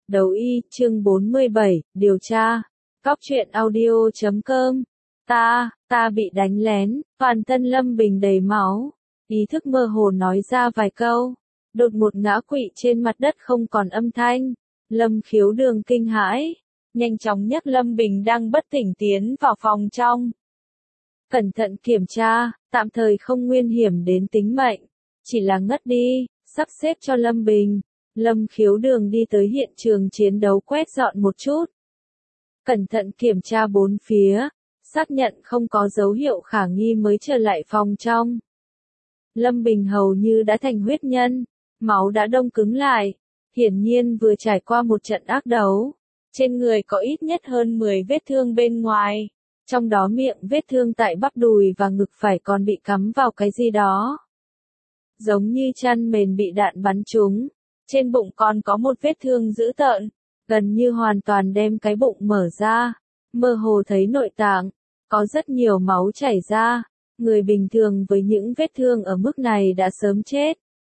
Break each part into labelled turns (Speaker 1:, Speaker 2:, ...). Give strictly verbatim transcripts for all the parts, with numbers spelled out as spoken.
Speaker 1: Đấu y, chương bốn mươi bảy, điều tra. Cóc truyện audio chấm com. Ta, ta bị đánh lén, toàn thân Lâm Bình đầy máu. Ý thức mơ hồ nói ra vài câu. Đột một ngã quỵ trên mặt đất không còn âm thanh. Lâm Khiếu Đường kinh hãi. Nhanh chóng nhấc Lâm Bình đang bất tỉnh tiến vào phòng trong. Cẩn thận kiểm tra, tạm thời không nguy hiểm đến tính mệnh. Chỉ là ngất đi, sắp xếp cho Lâm Bình. Lâm Khiếu Đường đi tới hiện trường chiến đấu quét dọn một chút. Cẩn thận kiểm tra bốn phía, xác nhận không có dấu hiệu khả nghi mới trở lại phòng trong. Lâm Bình hầu như đã thành huyết nhân, máu đã đông cứng lại, hiển nhiên vừa trải qua một trận ác đấu. Trên người có ít nhất hơn mười vết thương bên ngoài, trong đó miệng vết thương tại bắp đùi và ngực phải còn bị cắm vào cái gì đó. Giống như chăn mền bị đạn bắn trúng. Trên bụng còn có một vết thương dữ tợn, gần như hoàn toàn đem cái bụng mở ra, mơ hồ thấy nội tạng, có rất nhiều máu chảy ra, người bình thường với những vết thương ở mức này đã sớm chết.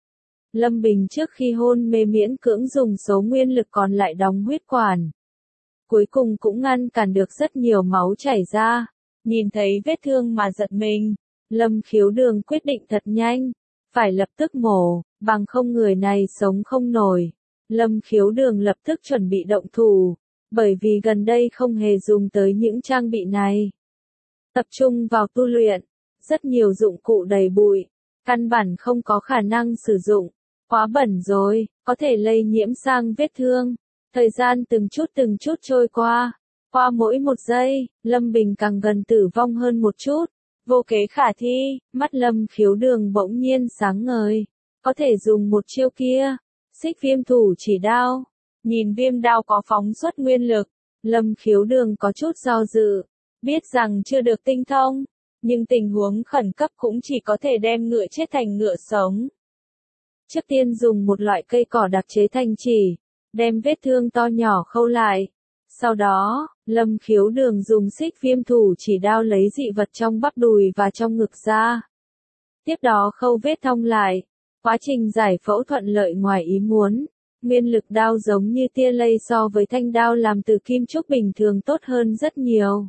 Speaker 1: Lâm Bình trước khi hôn mê miễn cưỡng dùng số nguyên lực còn lại đóng huyết quản. Cuối cùng cũng ngăn cản được rất nhiều máu chảy ra, nhìn thấy vết thương mà giật mình, Lâm Khiếu Đường quyết định thật nhanh, phải lập tức mổ. Bằng không người này sống không nổi. Lâm Khiếu Đường lập tức chuẩn bị động thủ, bởi vì gần đây không hề dùng tới những trang bị này. Tập trung vào tu luyện, rất nhiều dụng cụ đầy bụi, căn bản không có khả năng sử dụng, quá bẩn rồi, có thể lây nhiễm sang vết thương. Thời gian từng chút từng chút trôi qua, qua mỗi một giây, Lâm Bình càng gần tử vong hơn một chút, vô kế khả thi, mắt Lâm Khiếu Đường bỗng nhiên sáng ngời. Có thể dùng một chiêu kia, xích viêm thủ chỉ đao. Nhìn viêm đao có phóng xuất nguyên lực, Lâm Khiếu Đường có chút do dự, biết rằng chưa được tinh thông, nhưng tình huống khẩn cấp cũng chỉ có thể đem ngựa chết thành ngựa sống. Trước tiên dùng một loại cây cỏ đặc chế thành chỉ, đem vết thương to nhỏ khâu lại. Sau đó, Lâm Khiếu Đường dùng xích viêm thủ chỉ đao lấy dị vật trong bắp đùi và trong ngực ra. Tiếp đó khâu vết thông lại. Quá trình giải phẫu thuận lợi ngoài ý muốn, nguyên lực đao giống như tia lây so với thanh đao làm từ kim trúc bình thường tốt hơn rất nhiều.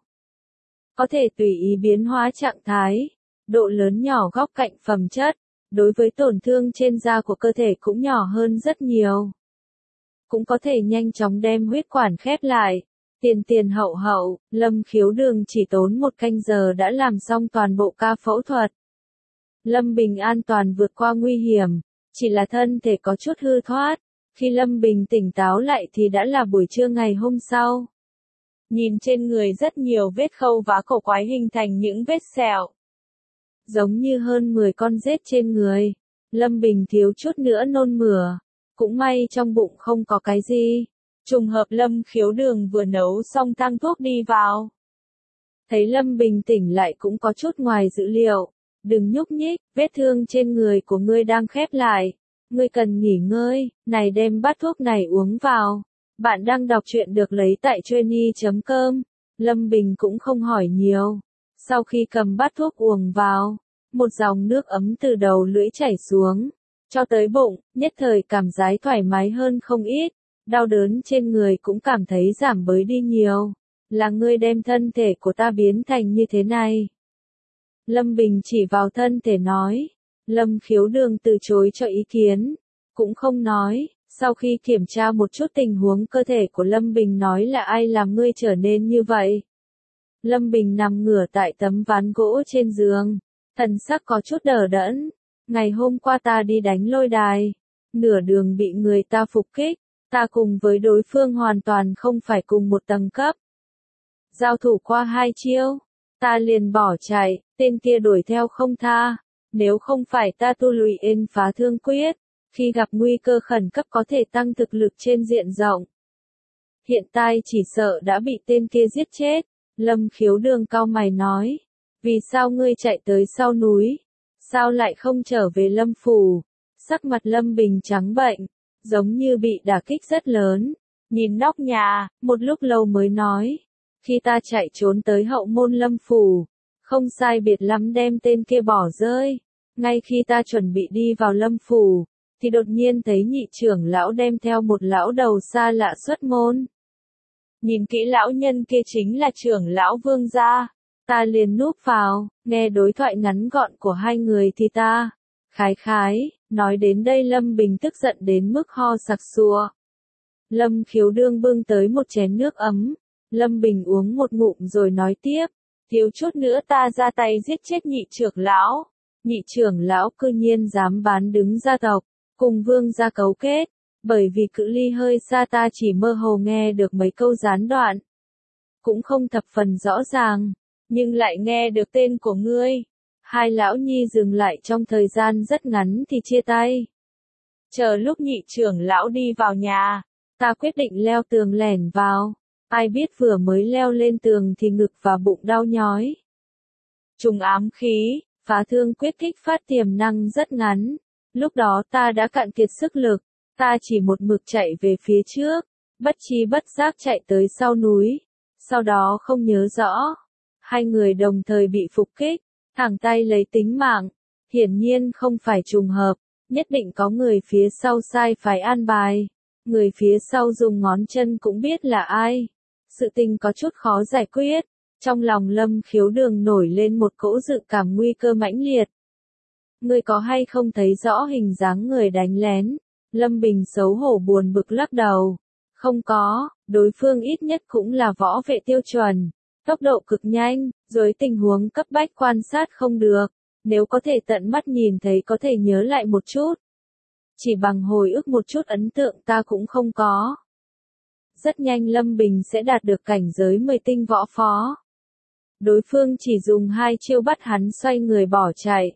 Speaker 1: Có thể tùy ý biến hóa trạng thái, độ lớn nhỏ góc cạnh phẩm chất, đối với tổn thương trên da của cơ thể cũng nhỏ hơn rất nhiều. Cũng có thể nhanh chóng đem huyết quản khép lại, tiền tiền hậu hậu, Lâm Khiếu Đường chỉ tốn một canh giờ đã làm xong toàn bộ ca phẫu thuật. Lâm Bình an toàn vượt qua nguy hiểm, chỉ là thân thể có chút hư thoát. Khi Lâm Bình tỉnh táo lại thì đã là buổi trưa ngày hôm sau. Nhìn trên người rất nhiều vết khâu vá cổ quái hình thành những vết sẹo. Giống như hơn mười con rết trên người. Lâm Bình thiếu chút nữa nôn mửa. Cũng may trong bụng không có cái gì. Trùng hợp Lâm Khiếu Đường vừa nấu xong thang thuốc đi vào. Thấy Lâm Bình tỉnh lại cũng có chút ngoài dữ liệu. Đừng nhúc nhích, vết thương trên người của ngươi đang khép lại. Ngươi cần nghỉ ngơi, này đem bát thuốc này uống vào. Bạn đang đọc truyện được lấy tại Trainy chấm com. Lâm Bình cũng không hỏi nhiều. Sau khi cầm bát thuốc uống vào, một dòng nước ấm từ đầu lưỡi chảy xuống, cho tới bụng, nhất thời cảm giác thoải mái hơn không ít. Đau đớn trên người cũng cảm thấy giảm bớt đi nhiều. Là ngươi đem thân thể của ta biến thành như thế này. Lâm Bình chỉ vào thân thể nói. Lâm Khiếu Đường từ chối cho ý kiến. Cũng không nói. Sau khi kiểm tra một chút tình huống cơ thể của Lâm Bình nói là ai làm ngươi trở nên như vậy. Lâm Bình nằm ngửa tại tấm ván gỗ trên giường. Thần sắc có chút đờ đẫn. Ngày hôm qua ta đi đánh lôi đài. Nửa đường bị người ta phục kích. Ta cùng với đối phương hoàn toàn không phải cùng một tầng cấp. Giao thủ qua hai chiêu. Ta liền bỏ chạy, tên kia đuổi theo không tha. Nếu không phải ta tu luyện phá thương quyết, khi gặp nguy cơ khẩn cấp có thể tăng thực lực trên diện rộng. Hiện tại chỉ sợ đã bị tên kia giết chết. Lâm Khiếu Đường cau mày nói. Vì sao ngươi chạy tới sau núi? Sao lại không trở về Lâm Phủ? Sắc mặt Lâm Bình trắng bệnh, giống như bị đả kích rất lớn. Nhìn nóc nhà, một lúc lâu mới nói. Khi ta chạy trốn tới hậu môn Lâm Phủ, không sai biệt lắm đem tên kia bỏ rơi. Ngay khi ta chuẩn bị đi vào Lâm Phủ, thì đột nhiên thấy nhị trưởng lão đem theo một lão đầu xa lạ xuất môn. Nhìn kỹ lão nhân kia chính là trưởng lão Vương gia. Ta liền núp vào, nghe đối thoại ngắn gọn của hai người thì ta khái khái, nói đến đây Lâm Bình tức giận đến mức ho sặc sụa. Lâm Khiếu Đương bưng tới một chén nước ấm, Lâm Bình uống một ngụm rồi nói tiếp, thiếu chút nữa ta ra tay giết chết nhị trưởng lão. Nhị trưởng lão cư nhiên dám bán đứng gia tộc, cùng Vương gia cấu kết, bởi vì cự ly hơi xa ta chỉ mơ hồ nghe được mấy câu gián đoạn. Cũng không thập phần rõ ràng, nhưng lại nghe được tên của ngươi. Hai lão nhi dừng lại trong thời gian rất ngắn thì chia tay. Chờ lúc nhị trưởng lão đi vào nhà, ta quyết định leo tường lẻn vào. Ai biết vừa mới leo lên tường thì ngực và bụng đau nhói. Trùng ám khí, phá thương quyết kích phát tiềm năng rất ngắn. Lúc đó ta đã cạn kiệt sức lực, ta chỉ một mực chạy về phía trước, bất chi bất giác chạy tới sau núi. Sau đó không nhớ rõ. Hai người đồng thời bị phục kích, thẳng tay lấy tính mạng. Hiển nhiên không phải trùng hợp, nhất định có người phía sau sai phải an bài. Người phía sau dùng ngón chân cũng biết là ai. Sự tình có chút khó giải quyết. Trong lòng Lâm Khiếu Đường nổi lên một cỗ dự cảm nguy cơ mãnh liệt. Ngươi có hay không thấy rõ hình dáng người đánh lén? Lâm Bình xấu hổ buồn bực lắc đầu. Không có, đối phương ít nhất cũng là võ vệ tiêu chuẩn. Tốc độ cực nhanh, dưới tình huống cấp bách quan sát không được. Nếu có thể tận mắt nhìn thấy có thể nhớ lại một chút. Chỉ bằng hồi ức một chút ấn tượng ta cũng không có. Rất nhanh Lâm Bình sẽ đạt được cảnh giới mười tinh võ phó. Đối phương chỉ dùng hai chiêu bắt hắn xoay người bỏ chạy.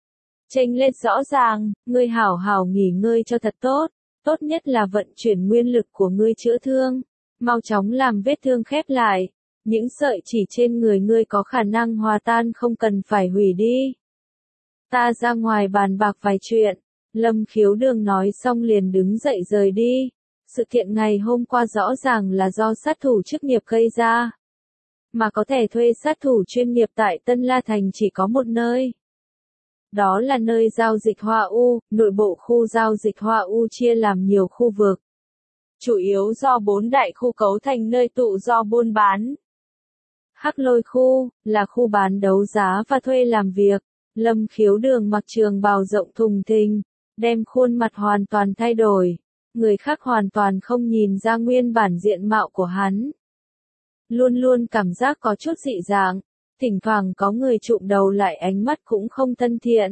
Speaker 1: Chênh lệch rõ ràng, ngươi hảo hảo nghỉ ngơi cho thật tốt. Tốt nhất là vận chuyển nguyên lực của ngươi chữa thương. Mau chóng làm vết thương khép lại. Những sợi chỉ trên người ngươi có khả năng hòa tan không cần phải hủy đi. Ta ra ngoài bàn bạc vài chuyện. Lâm Khiếu Đường nói xong liền đứng dậy rời đi. Sự kiện ngày hôm qua rõ ràng là do sát thủ chức nghiệp gây ra. Mà có thể thuê sát thủ chuyên nghiệp tại Tân La Thành chỉ có một nơi. Đó là nơi giao dịch Hoa U, nội bộ khu giao dịch Hoa U chia làm nhiều khu vực. Chủ yếu do bốn đại khu cấu thành nơi tụ do buôn bán. Hắc Lôi khu, là khu bán đấu giá và thuê làm việc. Lâm Khiếu Đường mặc trường bào rộng thùng thình, đem khuôn mặt hoàn toàn thay đổi. Người khác hoàn toàn không nhìn ra nguyên bản diện mạo của hắn. Luôn luôn cảm giác có chút dị dạng, thỉnh thoảng có người chụm đầu lại ánh mắt cũng không thân thiện.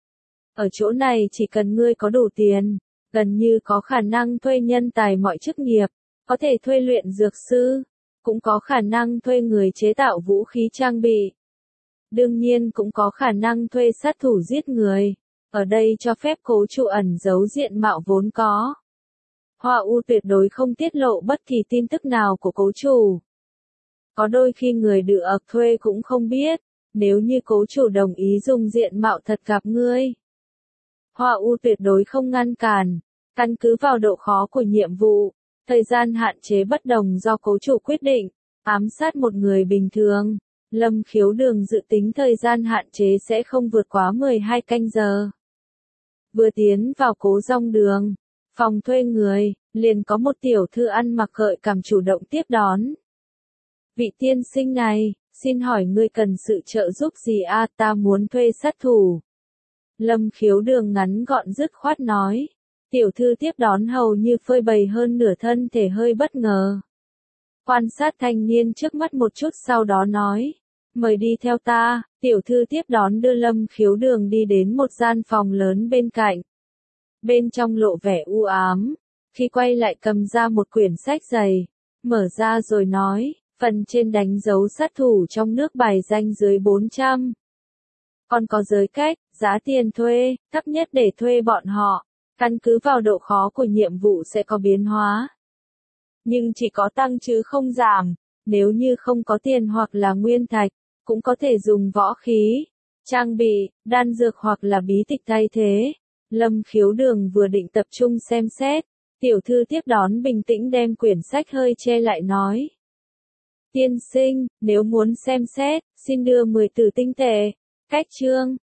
Speaker 1: Ở chỗ này chỉ cần ngươi có đủ tiền, gần như có khả năng thuê nhân tài mọi chức nghiệp, có thể thuê luyện dược sư, cũng có khả năng thuê người chế tạo vũ khí trang bị. Đương nhiên cũng có khả năng thuê sát thủ giết người, ở đây cho phép Cố Chủ ẩn giấu diện mạo vốn có. Hoa U tuyệt đối không tiết lộ bất kỳ tin tức nào của Cố Chủ. Có đôi khi người được thuê cũng không biết, nếu như Cố Chủ đồng ý dùng diện mạo thật gặp ngươi. Hoa U tuyệt đối không ngăn cản, căn cứ vào độ khó của nhiệm vụ, thời gian hạn chế bất đồng do Cố Chủ quyết định, ám sát một người bình thường. Lâm Khiếu Đường dự tính thời gian hạn chế sẽ không vượt quá mười hai canh giờ. Vừa tiến vào Cố Dong Đường, phòng thuê người, liền có một tiểu thư ăn mặc gợi cảm chủ động tiếp đón. Vị tiên sinh này, xin hỏi ngươi cần sự trợ giúp gì a? Ta muốn thuê sát thủ. Lâm Khiếu Đường ngắn gọn dứt khoát nói. Tiểu thư tiếp đón hầu như phơi bày hơn nửa thân thể hơi bất ngờ. Quan sát thanh niên trước mắt một chút sau đó nói. Mời đi theo ta. Tiểu thư tiếp đón đưa Lâm Khiếu Đường đi đến một gian phòng lớn bên cạnh. Bên trong lộ vẻ u ám. Khi quay lại cầm ra một quyển sách dày. Mở ra rồi nói. Phần trên đánh dấu sát thủ trong nước bài danh dưới bốn trăm. Còn có giới cách, giá tiền thuê, thấp nhất để thuê bọn họ. Căn cứ vào độ khó của nhiệm vụ sẽ có biến hóa. Nhưng chỉ có tăng chứ không giảm. Nếu như không có tiền hoặc là nguyên thạch, cũng có thể dùng võ khí, trang bị, đan dược hoặc là bí tịch thay thế. Lâm Khiếu Đường vừa định tập trung xem xét. Tiểu thư tiếp đón bình tĩnh đem quyển sách hơi che lại nói. Tiên sinh, nếu muốn xem xét, xin đưa mười tử tinh tệ. Cách chương.